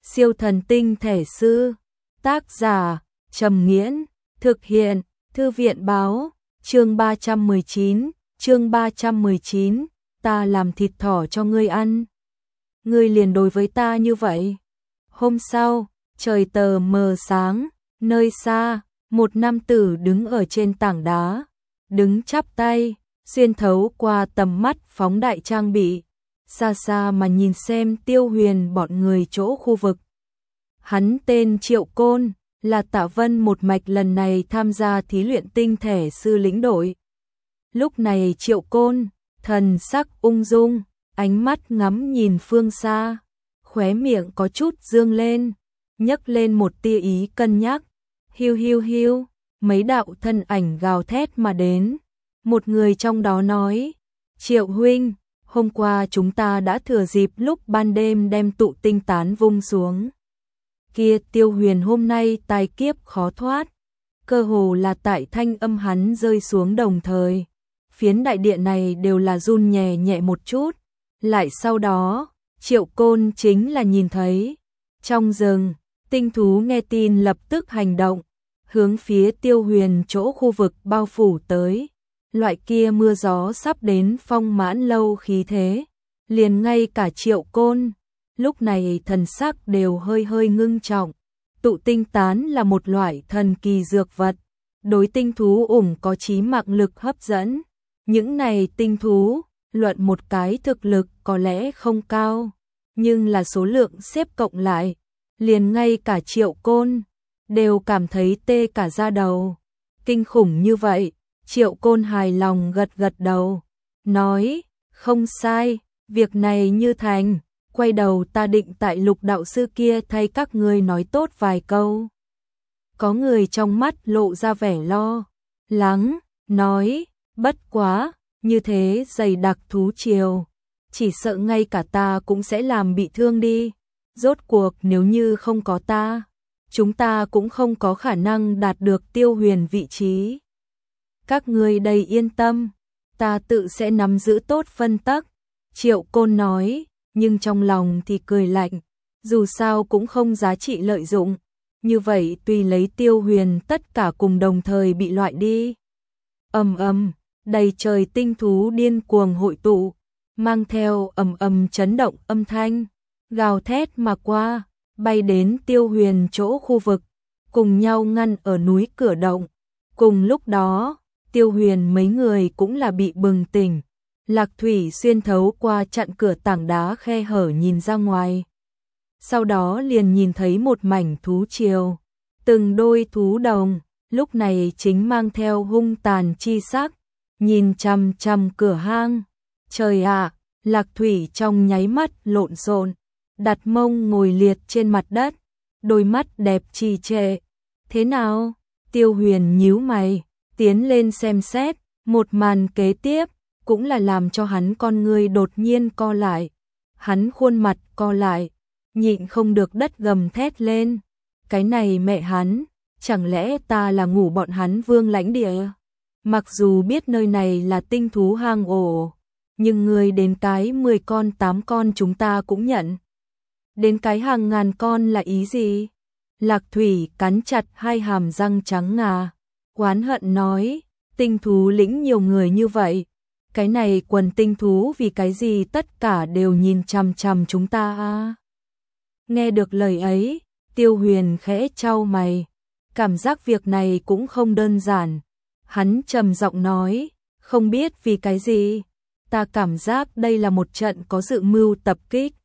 Siêu thần tinh thể sư. Tác giả Trầm Nghiễn. Thực hiện Thư viện báo. Chương 319. Ta làm thịt thỏ cho ngươi ăn. Ngươi liền đối với ta như vậy. Hôm sau, trời tờ mờ sáng, nơi xa, một nam tử đứng ở trên tảng đá, đứng chắp tay, xuyên thấu qua tầm mắt phóng đại trang bị, xa xa mà nhìn xem Tiêu Huyền bọn người chỗ khu vực. Hắn tên Triệu Côn, là Tạ Vân một mạch lần này tham gia thí luyện tinh thể sư lĩnh đội. Lúc này Triệu Côn, thần sắc ung dung, ánh mắt ngắm nhìn phương xa, khóe miệng có chút dương lên, nhấc lên một tia ý cân nhắc. Hiu hiu hiu, mấy đạo thân ảnh gào thét mà đến. Một người trong đó nói, Triệu huynh, hôm qua chúng ta đã thừa dịp lúc ban đêm đem tụ tinh tán vung xuống. Kia Tiêu Huyền hôm nay tai kiếp khó thoát, cơ hồ là tại thanh âm hắn rơi xuống đồng thời. Phiến đại địa này đều là run nhẹ nhẹ một chút, lại sau đó, Triệu Côn chính là nhìn thấy. Trong rừng, tinh thú nghe tin lập tức hành động, hướng phía Tiêu Huyền chỗ khu vực bao phủ tới. Loại kia mưa gió sắp đến phong mãn lâu khí thế, liền ngay cả Triệu Côn, lúc này thần sắc đều hơi hơi ngưng trọng. Tụ tinh tán là một loại thần kỳ dược vật, đối tinh thú có chí mạng lực hấp dẫn. Những này tinh thú, luận một cái thực lực có lẽ không cao, nhưng là số lượng xếp cộng lại, liền ngay cả Triệu Côn đều cảm thấy tê cả da đầu. Kinh khủng như vậy, Triệu Côn hài lòng gật gật đầu, nói, không sai, việc này như thành, quay đầu ta định tại Lục đạo sư kia thay các ngươi nói tốt vài câu. Có người trong mắt lộ ra vẻ lo lắng, nói, bất quá, như thế dày đặc thú triều, chỉ sợ ngay cả ta cũng sẽ làm bị thương đi. Rốt cuộc nếu như không có ta, chúng ta cũng không có khả năng đạt được Tiêu Huyền vị trí. Các ngươi đây yên tâm, ta tự sẽ nắm giữ tốt phân tắc. Triệu Côn nói, nhưng trong lòng thì cười lạnh, dù sao cũng không giá trị lợi dụng. Như vậy tùy lấy Tiêu Huyền tất cả cùng đồng thời bị loại đi. Ầm ầm, đầy trời tinh thú điên cuồng hội tụ, mang theo ầm ầm chấn động âm thanh, gào thét mà qua, bay đến Tiêu Huyền chỗ khu vực, cùng nhau ngăn ở núi cửa động. Cùng lúc đó, Tiêu Huyền mấy người cũng là bị bừng tỉnh. Lạc Thủy xuyên thấu qua chặn cửa tảng đá khe hở nhìn ra ngoài. Sau đó liền nhìn thấy một mảnh thú triều, từng đôi thú đồng, lúc này chính mang theo hung tàn chi sắc, nhìn chằm chằm cửa hang. Trời ạ, Lạc Thủy trong nháy mắt lộn xộn, đặt mông ngồi liệt trên mặt đất, đôi mắt đẹp trì trệ. Thế nào? Tiêu Huyền nhíu mày, tiến lên xem xét, một màn kế tiếp, cũng là làm cho hắn con ngươi đột nhiên co lại. Hắn khuôn mặt co lại, nhịn không được đất gầm thét lên. Cái này mẹ hắn, chẳng lẽ ta là ngủ bọn hắn vương lãnh địa? Mặc dù biết nơi này là tinh thú hang ổ, nhưng người đến cái 10 con 8 con chúng ta cũng nhận. Đến cái hàng ngàn con là ý gì? Lạc Thủy cắn chặt hai hàm răng trắng ngà, oán hận nói, tinh thú lĩnh nhiều người như vậy, cái này quần tinh thú vì cái gì tất cả đều nhìn chằm chằm chúng ta à? Nghe được lời ấy, Tiêu Huyền khẽ chau mày, cảm giác việc này cũng không đơn giản. Hắn trầm giọng nói, không biết vì cái gì, ta cảm giác đây là một trận có dự mưu tập kích.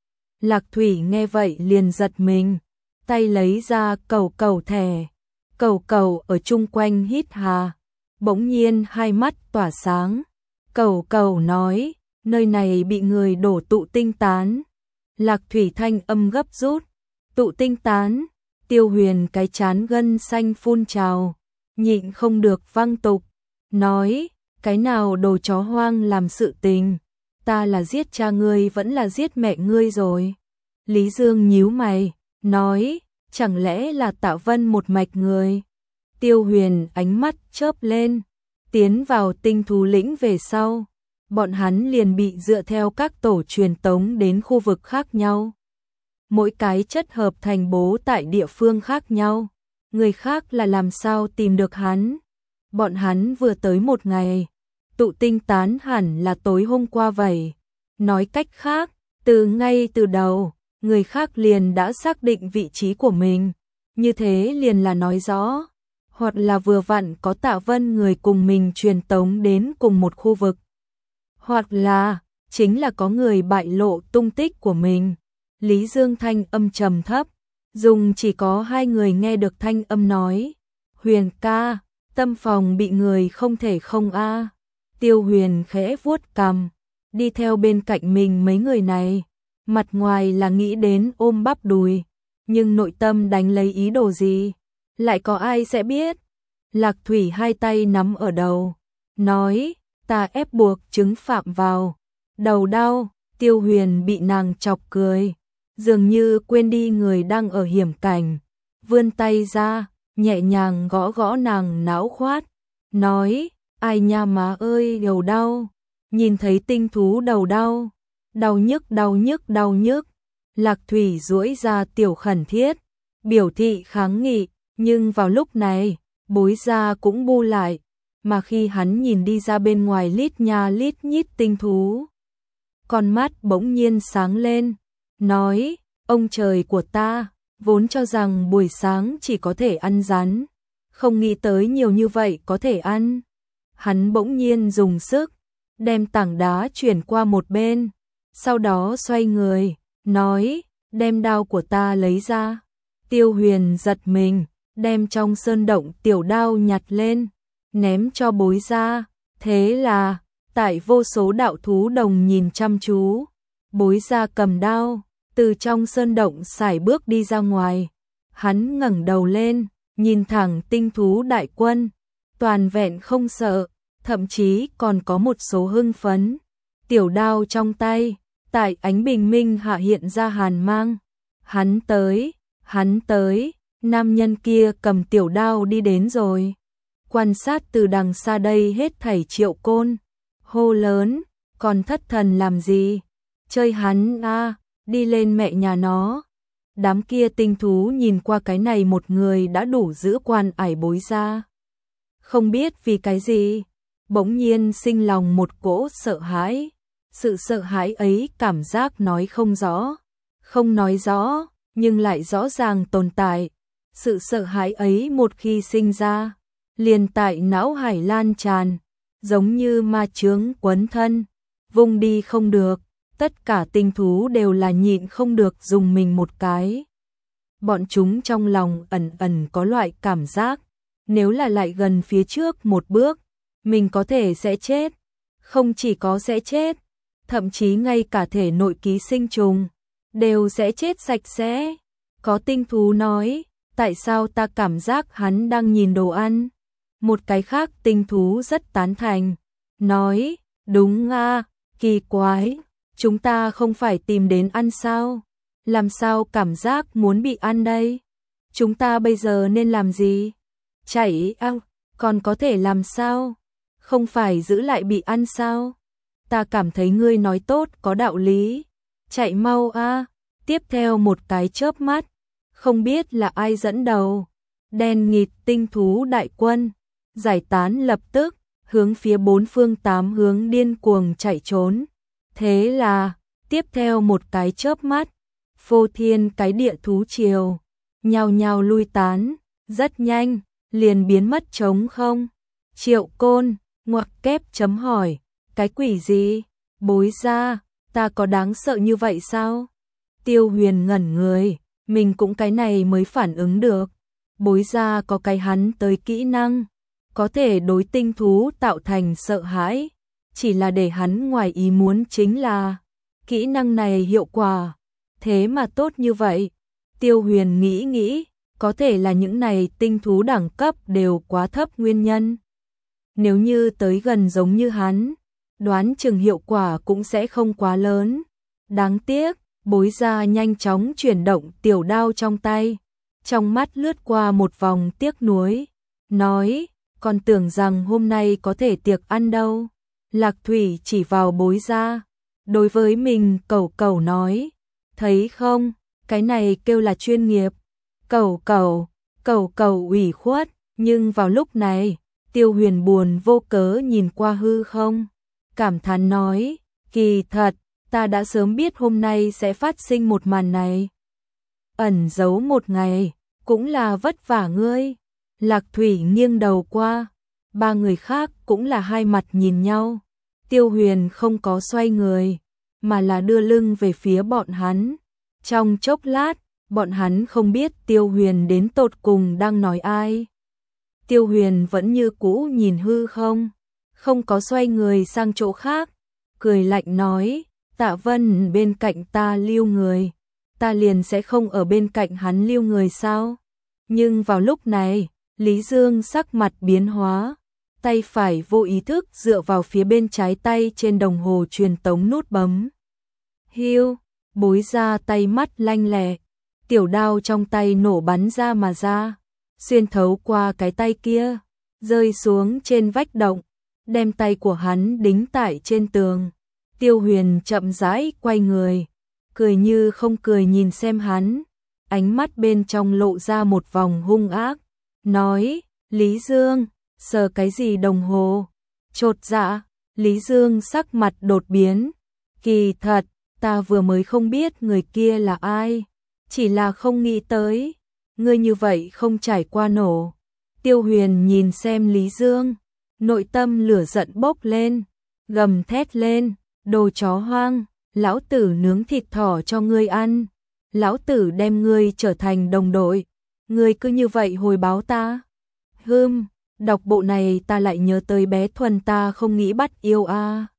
Lạc Thủy nghe vậy liền giật mình, tay lấy ra cầu cầu thẻ, cầu cầu ở chung quanh hít hà, bỗng nhiên hai mắt tỏa sáng. Cầu cầu nói, nơi này bị người đổ tụ tinh tán. Lạc Thủy thanh âm gấp rút, tụ tinh tán. Tiêu Huyền cái chán gân xanh phun trào, nhịn không được văng tục, nói, cái nào đồ chó hoang làm sự tình, ta là giết cha ngươi vẫn là giết mẹ ngươi rồi. Lý Dương nhíu mày, nói, chẳng lẽ là Tạ Vân một mạch người? Tiêu Huyền ánh mắt chớp lên, tiến vào tinh thú lĩnh về sau, bọn hắn liền bị dựa theo các tổ truyền tống đến khu vực khác nhau. mỗi cái chất hợp thành bố tại địa phương khác nhau. Người khác là làm sao tìm được hắn? Bọn hắn vừa tới một ngày, tụ tinh tán hẳn là tối hôm qua vậy. Nói cách khác, ngay từ đầu, người khác liền đã xác định vị trí của mình. Như thế liền là nói rõ, hoặc là vừa vặn có Tạ Vân người cùng mình truyền tống đến cùng một khu vực, hoặc là chính là có người bại lộ tung tích của mình. Lý Dương thanh âm trầm thấp, dùng chỉ có hai người nghe được thanh âm nói. Huyền ca, tâm phòng bị người không thể không a. Tiêu Huyền khẽ vuốt cằm, đi theo bên cạnh mình mấy người này, mặt ngoài là nghĩ đến ôm bắp đùi, nhưng nội tâm đánh lấy ý đồ gì, lại có ai sẽ biết. Lạc Thủy hai tay nắm ở đầu, nói, ta ép buộc chứng phạm vào, đầu đau. Tiêu Huyền bị nàng chọc cười, dường như quên đi người đang ở hiểm cảnh, vươn tay ra, nhẹ nhàng gõ gõ nàng não khoát, nói, ai nha má ơi đầu đau, nhìn thấy tinh thú đầu đau, đau nhức đau nhức đau nhức. Lạc Thủy duỗi ra tiểu khẩn thiết, biểu thị kháng nghị, nhưng vào lúc này, Bối Gia cũng bu lại, mà khi hắn nhìn đi ra bên ngoài lít nha lít nhít tinh thú, con mắt bỗng nhiên sáng lên, nói, ông trời của ta, vốn cho rằng buổi sáng chỉ có thể ăn rắn, không nghĩ tới nhiều như vậy có thể ăn. Hắn bỗng nhiên dùng sức, đem tảng đá chuyển qua một bên, sau đó xoay người, nói, đem đao của ta lấy ra. Tiêu Huyền giật mình, đem trong sơn động tiểu đao nhặt lên, ném cho Bối Gia. Thế là, tại vô số đạo thú đồng nhìn chăm chú, Bối Gia cầm đao, từ trong sơn động sải bước đi ra ngoài. Hắn ngẩng đầu lên, nhìn thẳng tinh thú đại quân, toàn vẹn không sợ, thậm chí còn có một số hưng phấn. Tiểu đao trong tay, tại ánh bình minh hạ hiện ra hàn mang. Hắn tới, nam nhân kia cầm tiểu đao đi đến rồi. Quan sát từ đằng xa đây hết thảy Triệu Côn, hô lớn, còn thất thần làm gì? Chơi hắn a, đi lên mẹ nhà nó. Đám kia tinh thú nhìn qua cái này một người đã đủ giữ quan ải Bối Gia. Không biết vì cái gì, bỗng nhiên sinh lòng một cỗ sợ hãi. Sự sợ hãi ấy cảm giác nói không rõ, không nói rõ, nhưng lại rõ ràng tồn tại. Sự sợ hãi ấy một khi sinh ra, liền tại não hải lan tràn, giống như ma chướng quấn thân, vùng đi không được. Tất cả tinh thú đều là nhịn không được dùng mình một cái. Bọn chúng trong lòng ẩn ẩn có loại cảm giác, nếu là lại gần phía trước một bước, mình có thể sẽ chết. Không chỉ có sẽ chết, thậm chí ngay cả thể nội ký sinh trùng đều sẽ chết sạch sẽ. Có tinh thú nói, tại sao ta cảm giác hắn đang nhìn đồ ăn? Một cái khác tinh thú rất tán thành, nói, đúng a, kỳ quái, chúng ta không phải tìm đến ăn sao? Làm sao cảm giác muốn bị ăn đây? Chúng ta bây giờ nên làm gì? Chạy à, còn có thể làm sao? Không phải giữ lại bị ăn sao? Ta cảm thấy ngươi nói tốt có đạo lý. Chạy mau a. Tiếp theo một cái chớp mắt, không biết là ai dẫn đầu, đen nghịt tinh thú đại quân giải tán lập tức, hướng phía bốn phương tám hướng điên cuồng chạy trốn. Thế là, tiếp theo một cái chớp mắt, phô thiên cái địa thú triều nhao nhao lui tán, rất nhanh liền biến mất trống không. Triệu Côn ngoặc kép chấm hỏi, cái quỷ gì? Bối Gia, ta có đáng sợ như vậy sao? Tiêu Huyền ngẩn người, mình cũng cái này mới phản ứng được. Bối Gia có cái hắn tới kỹ năng, có thể đối tinh thú tạo thành sợ hãi, chỉ là để hắn ngoài ý muốn chính là kỹ năng này hiệu quả thế mà tốt như vậy. Tiêu Huyền nghĩ, có thể là những này tinh thú đẳng cấp đều quá thấp nguyên nhân. Nếu như tới gần giống như hắn, đoán chừng hiệu quả cũng sẽ không quá lớn. Đáng tiếc, Bối Gia nhanh chóng chuyển động tiểu đao trong tay, trong mắt lướt qua một vòng tiếc nuối, nói, còn tưởng rằng hôm nay có thể tiệc ăn đâu. Lạc Thủy chỉ vào Bối Gia, đối với mình cẩu cẩu nói, thấy không, cái này kêu là chuyên nghiệp. Cẩu ủy khuất, nhưng vào lúc này, Tiêu Huyền buồn vô cớ nhìn qua hư không, cảm thán nói, kỳ thật, ta đã sớm biết hôm nay sẽ phát sinh một màn này. Ẩn giấu một ngày, cũng là vất vả ngươi. Lạc Thủy nghiêng đầu qua, ba người khác cũng là hai mặt nhìn nhau. Tiêu Huyền không có xoay người, mà là đưa lưng về phía bọn hắn. Trong chốc lát, bọn hắn không biết Tiêu Huyền đến tột cùng đang nói ai. Tiêu Huyền vẫn như cũ nhìn hư không có xoay người sang chỗ khác, cười lạnh nói, Tạ Vân bên cạnh ta lưu người, ta liền sẽ không ở bên cạnh hắn lưu người sao? Nhưng vào lúc này, Lý Dương sắc mặt biến hóa, tay phải vô ý thức dựa vào phía bên trái tay trên đồng hồ truyền tống nút bấm. Hiu, bối ra tay mắt lanh lẹ, tiểu đao trong tay nổ bắn ra mà ra, xuyên thấu qua cái tay kia, rơi xuống trên vách động, đem tay của hắn đính tại trên tường. Tiêu Huyền chậm rãi quay người, cười như không cười nhìn xem hắn, ánh mắt bên trong lộ ra một vòng hung ác, nói, Lý Dương, sờ cái gì đồng hồ? Chột dạ, Lý Dương sắc mặt đột biến, kỳ thật, ta vừa mới không biết người kia là ai, chỉ là không nghĩ tới, ngươi như vậy không trải qua nổ. Tiêu Huyền nhìn xem Lý Dương, nội tâm lửa giận bốc lên, gầm thét lên, đồ chó hoang, lão tử nướng thịt thỏ cho ngươi ăn, lão tử đem ngươi trở thành đồng đội, ngươi cứ như vậy hồi báo ta. Đọc bộ này ta lại nhớ tới bé Thuần ta không nghĩ bắt yêu a.